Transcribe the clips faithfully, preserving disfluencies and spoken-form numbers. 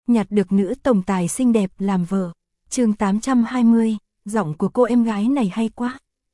nhặt được nữ tổng tài xinh đẹp làm vợ. Chương tám trăm hai mươi, giọng của cô em gái này hay quá.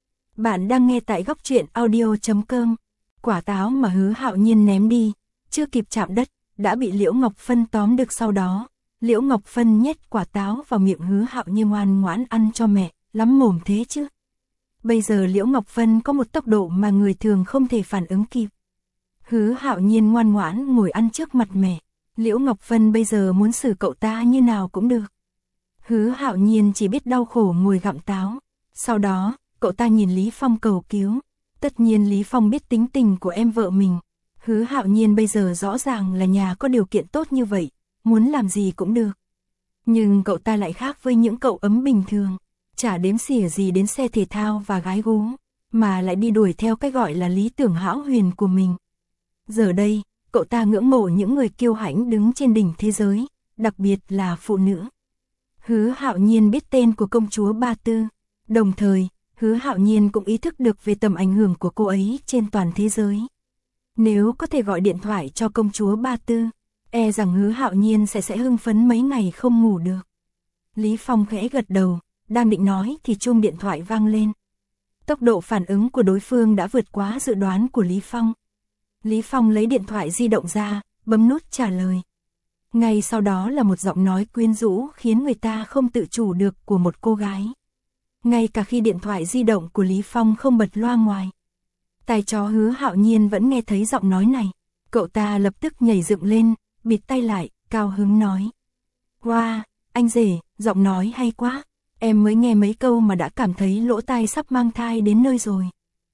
Bạn đang nghe tại góc truyện audio chấm com. Quả táo mà Hứa Hạo Nhiên ném đi, chưa kịp chạm đất, đã bị Liễu Ngọc Phân tóm được. Sau đó, Liễu Ngọc Phân nhét quả táo vào miệng Hứa Hạo Nhiên, ngoan ngoãn ăn cho mẹ, lắm mồm thế chứ. Bây giờ Liễu Ngọc Phân có một tốc độ mà người thường không thể phản ứng kịp. Hứa Hạo Nhiên ngoan ngoãn ngồi ăn trước mặt mẹ. Liễu Ngọc Phân bây giờ muốn xử cậu ta như nào cũng được. Hứa Hạo Nhiên chỉ biết đau khổ ngồi gặm táo. Sau đó, cậu ta nhìn Lý Phong cầu cứu. Tất nhiên Lý Phong biết tính tình của em vợ mình. Hứa Hạo Nhiên bây giờ rõ ràng là nhà có điều kiện tốt như vậy, muốn làm gì cũng được. Nhưng cậu ta lại khác với những cậu ấm bình thường, chả đếm xỉa gì đến xe thể thao và gái gú, mà lại đi đuổi theo cái gọi là lý tưởng hão huyền của mình. Giờ đây, cậu ta ngưỡng mộ những người kiêu hãnh đứng trên đỉnh thế giới, đặc biệt là phụ nữ. Hứa Hạo Nhiên biết tên của công chúa Ba Tư, đồng thời, Hứa Hạo Nhiên cũng ý thức được về tầm ảnh hưởng của cô ấy trên toàn thế giới. Nếu có thể gọi điện thoại cho công chúa Ba Tư, e rằng Hứa Hạo Nhiên sẽ sẽ hưng phấn mấy ngày không ngủ được. Lý Phong khẽ gật đầu, đang định nói thì chuông điện thoại vang lên. Tốc độ phản ứng của đối phương đã vượt quá dự đoán của Lý Phong. Lý Phong lấy điện thoại di động ra, bấm nút trả lời. Ngay sau đó là một giọng nói quyến rũ khiến người ta không tự chủ được của một cô gái. Ngay cả khi điện thoại di động của Lý Phong không bật loa ngoài, tai chó Hứa Hạo Nhiên vẫn nghe thấy giọng nói này. Cậu ta lập tức nhảy dựng lên, bịt tay lại, cao hứng nói. Wow, anh rể, giọng nói hay quá. Em mới nghe mấy câu mà đã cảm thấy lỗ tai sắp mang thai đến nơi rồi.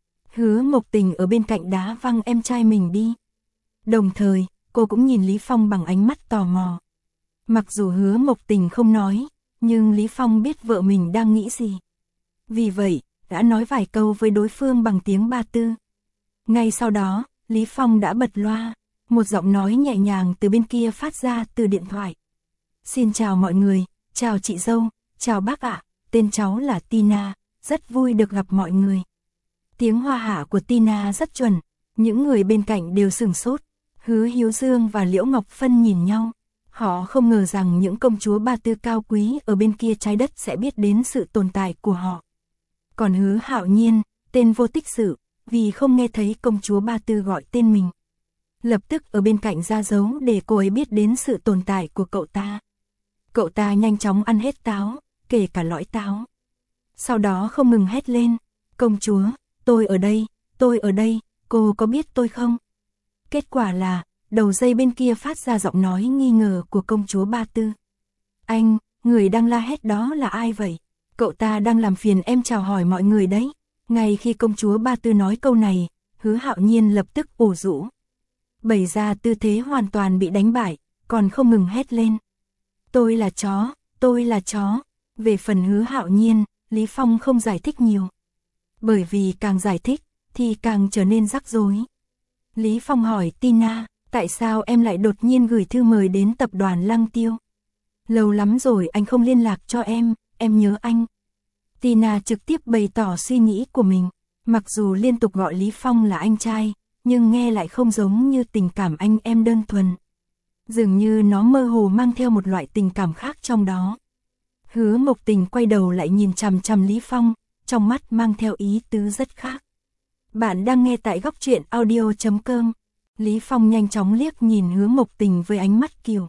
Hứa Mộc Tình ở bên cạnh đá văng em trai mình đi. Đồng thời, cô cũng nhìn Lý Phong bằng ánh mắt tò mò. Mặc dù Hứa Mộc Tình không nói, nhưng Lý Phong biết vợ mình đang nghĩ gì. Vì vậy, đã nói vài câu với đối phương bằng tiếng Ba Tư. Ngay sau đó, Lý Phong đã bật loa, một giọng nói nhẹ nhàng từ bên kia phát ra từ điện thoại. Xin chào mọi người, chào chị dâu, chào bác ạ, tên cháu là Tina, rất vui được gặp mọi người. Tiếng hoa hạ của Tina rất chuẩn, những người bên cạnh đều sửng sốt. Hứa Hiếu Dương và Liễu Ngọc Phân nhìn nhau, họ không ngờ rằng những công chúa Ba Tư cao quý ở bên kia trái đất sẽ biết đến sự tồn tại của họ. Còn Hứa Hạo Nhiên, tên vô tích sự, vì không nghe thấy công chúa Ba Tư gọi tên mình, lập tức ở bên cạnh ra dấu để cô ấy biết đến sự tồn tại của cậu ta. Cậu ta nhanh chóng ăn hết táo, kể cả lõi táo. Sau đó không ngừng hét lên, công chúa, tôi ở đây, tôi ở đây, cô có biết tôi không? Kết quả là, đầu dây bên kia phát ra giọng nói nghi ngờ của công chúa Ba Tư. Anh, người đang la hét đó là ai vậy? Cậu ta đang làm phiền em chào hỏi mọi người đấy. Ngay khi công chúa Ba Tư nói câu này, Hứa Hạo Nhiên lập tức ủ rũ, bày ra tư thế hoàn toàn bị đánh bại, còn không ngừng hét lên. Tôi là chó, tôi là chó. Về phần Hứa Hạo Nhiên, Lý Phong không giải thích nhiều. Bởi vì càng giải thích, thì càng trở nên rắc rối. Lý Phong hỏi Tina, tại sao em lại đột nhiên gửi thư mời đến tập đoàn Lăng Tiêu? Lâu lắm rồi anh không liên lạc cho em, em nhớ anh. Tina trực tiếp bày tỏ suy nghĩ của mình. Mặc dù liên tục gọi Lý Phong là anh trai, nhưng nghe lại không giống như tình cảm anh em đơn thuần. Dường như nó mơ hồ mang theo một loại tình cảm khác trong đó. Hứa Mộc Tình quay đầu lại nhìn chằm chằm Lý Phong, trong mắt mang theo ý tứ rất khác. Bạn đang nghe tại góc truyện audio chấm com. Lý Phong nhanh chóng liếc nhìn Hứa Mộc Tình với ánh mắt kiều.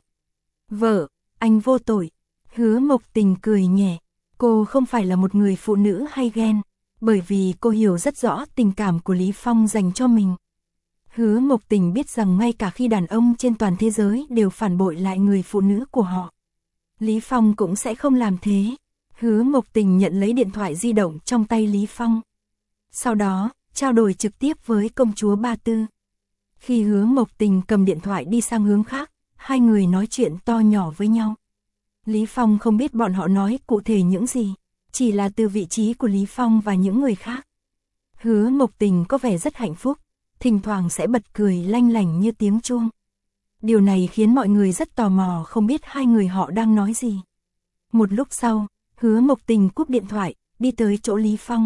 Vợ, anh vô tội. Hứa Mộc Tình cười nhẹ. Cô không phải là một người phụ nữ hay ghen, bởi vì cô hiểu rất rõ tình cảm của Lý Phong dành cho mình. Hứa Mộc Tình biết rằng ngay cả khi đàn ông trên toàn thế giới đều phản bội lại người phụ nữ của họ, Lý Phong cũng sẽ không làm thế. Hứa Mộc Tình nhận lấy điện thoại di động trong tay Lý Phong. Sau đó, trao đổi trực tiếp với công chúa Ba Tư. Khi Hứa Mộc Tình cầm điện thoại đi sang hướng khác, hai người nói chuyện to nhỏ với nhau. Lý Phong không biết bọn họ nói cụ thể những gì, chỉ là từ vị trí của Lý Phong và những người khác. Hứa Mộc Tình có vẻ rất hạnh phúc, thỉnh thoảng sẽ bật cười lanh lảnh như tiếng chuông. Điều này khiến mọi người rất tò mò không biết hai người họ đang nói gì. Một lúc sau, Hứa Mộc Tình cúp điện thoại, đi tới chỗ Lý Phong.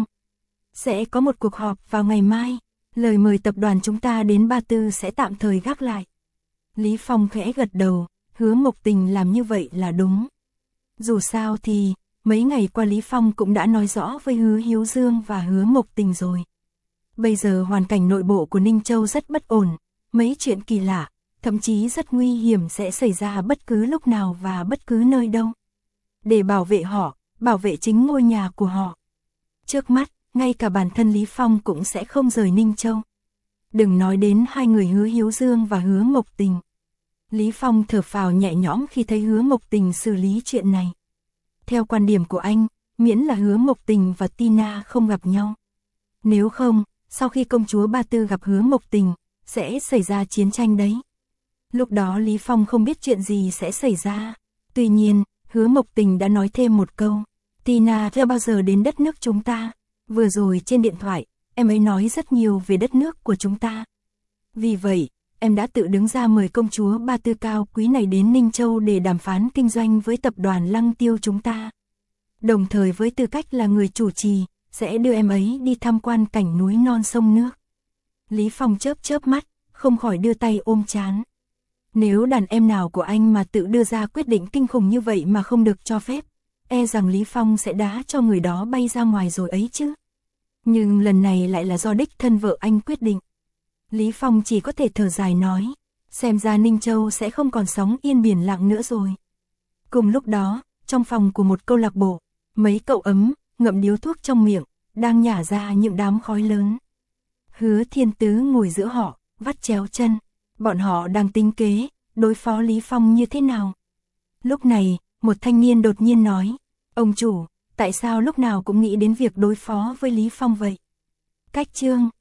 Sẽ có một cuộc họp vào ngày mai, lời mời tập đoàn chúng ta đến Ba Tư sẽ tạm thời gác lại. Lý Phong khẽ gật đầu, Hứa Mộc Tình làm như vậy là đúng. Dù sao thì, mấy ngày qua Lý Phong cũng đã nói rõ với Hứa Hiếu Dương và Hứa Mộc Tình rồi. Bây giờ hoàn cảnh nội bộ của Ninh Châu rất bất ổn, mấy chuyện kỳ lạ, thậm chí rất nguy hiểm sẽ xảy ra bất cứ lúc nào và bất cứ nơi đâu. Để bảo vệ họ, bảo vệ chính ngôi nhà của họ. Trước mắt, ngay cả bản thân Lý Phong cũng sẽ không rời Ninh Châu. Đừng nói đến hai người Hứa Hiếu Dương và Hứa Mộc Tình. Lý Phong thở phào nhẹ nhõm khi thấy Hứa Mộc Tình xử lý chuyện này. Theo quan điểm của anh, miễn là Hứa Mộc Tình và Tina không gặp nhau. Nếu không, sau khi công chúa Ba Tư gặp Hứa Mộc Tình, sẽ xảy ra chiến tranh đấy. Lúc đó Lý Phong không biết chuyện gì sẽ xảy ra. Tuy nhiên, Hứa Mộc Tình đã nói thêm một câu. Tina chưa bao giờ đến đất nước chúng ta. Vừa rồi trên điện thoại, em ấy nói rất nhiều về đất nước của chúng ta. Vì vậy, em đã tự đứng ra mời công chúa Ba Tư cao quý này đến Ninh Châu để đàm phán kinh doanh với tập đoàn Lăng Tiêu chúng ta. Đồng thời với tư cách là người chủ trì, sẽ đưa em ấy đi tham quan cảnh núi non sông nước. Lý Phong chớp chớp mắt, không khỏi đưa tay ôm trán. Nếu đàn em nào của anh mà tự đưa ra quyết định kinh khủng như vậy mà không được cho phép, e rằng Lý Phong sẽ đá cho người đó bay ra ngoài rồi ấy chứ. Nhưng lần này lại là do đích thân vợ anh quyết định. Lý Phong chỉ có thể thở dài nói, xem ra Ninh Châu sẽ không còn sóng yên biển lặng nữa rồi. Cùng lúc đó, trong phòng của một câu lạc bộ, mấy cậu ấm, ngậm điếu thuốc trong miệng, đang nhả ra những đám khói lớn. Hứa Thiên Tứ ngồi giữa họ, vắt chéo chân, bọn họ đang tính kế, đối phó Lý Phong như thế nào. Lúc này, một thanh niên đột nhiên nói, ông chủ, tại sao lúc nào cũng nghĩ đến việc đối phó với Lý Phong vậy? Cách chương